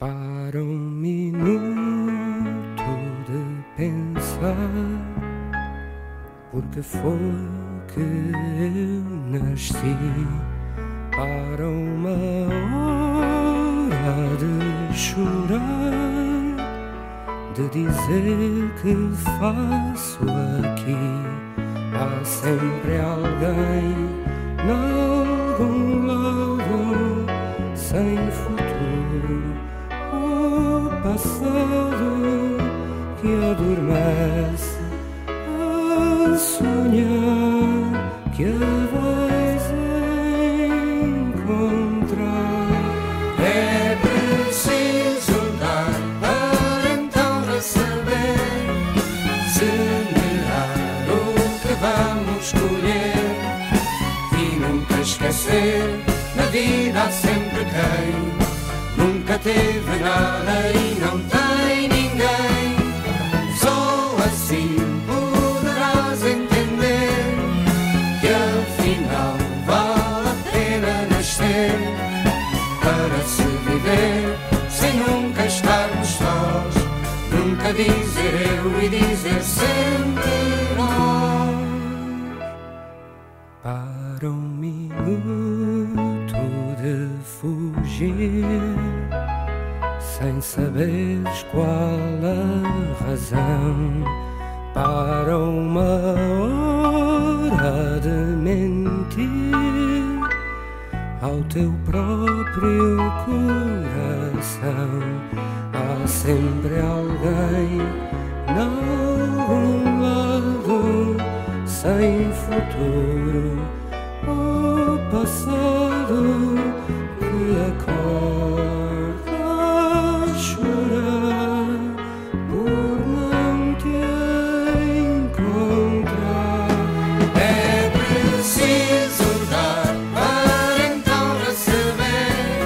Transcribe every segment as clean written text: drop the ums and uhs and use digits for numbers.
Para um minuto de pensar, porque foi que eu nasci. Para uma hora de chorar, de dizer que faço aqui. Há sempre alguém em algum lado, sem futuro. O passado que adormece a sonhar que a vais encontrar. É preciso dar para então receber, semear o que vamos colher e nunca esquecer. Na vida há sempre quem nunca teve nada e não tem ninguém. Só assim poderás entender que afinal vale a pena nascer, para se viver sem nunca estarmos sós. Nunca dizer eu e dizer sempre nós. Para um minuto de fugir, sem saberes qual a razão. Para uma hora de mentir ao teu próprio coração. Há sempre alguém em algum lado, sem futuro. O passado que acorda a chorar por não te encontrar. É preciso dar para então receber,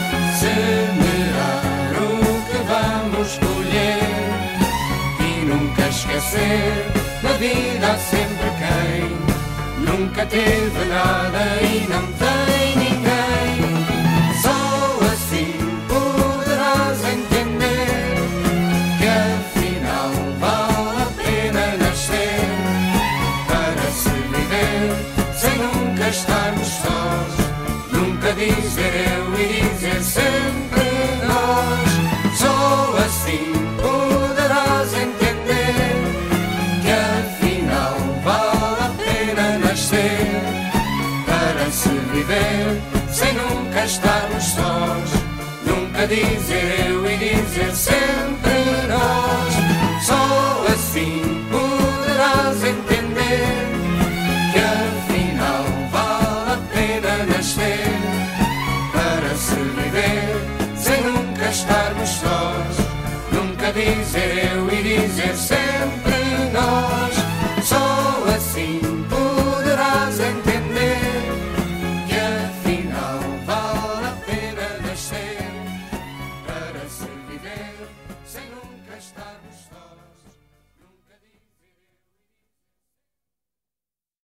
semear o que vamos colher e nunca esquecer. Na vida há sempre quem nunca teve nada e não tem ninguém. Só assim poderás entender que afinal vale a pena nascer, para se viver sem nunca estarmos sós. Nunca dizer eu e dizer sempre nós. Só assim poderás entender que afinal vale a pena nascer, para se viver sem nunca estarmos sós. Nunca dizer eu e dizer sempre nós. Só assim poderás entender que afinal vale a pena nascer, para se viver sem nunca estarmos sós. Nunca dizer eu e dizer sempre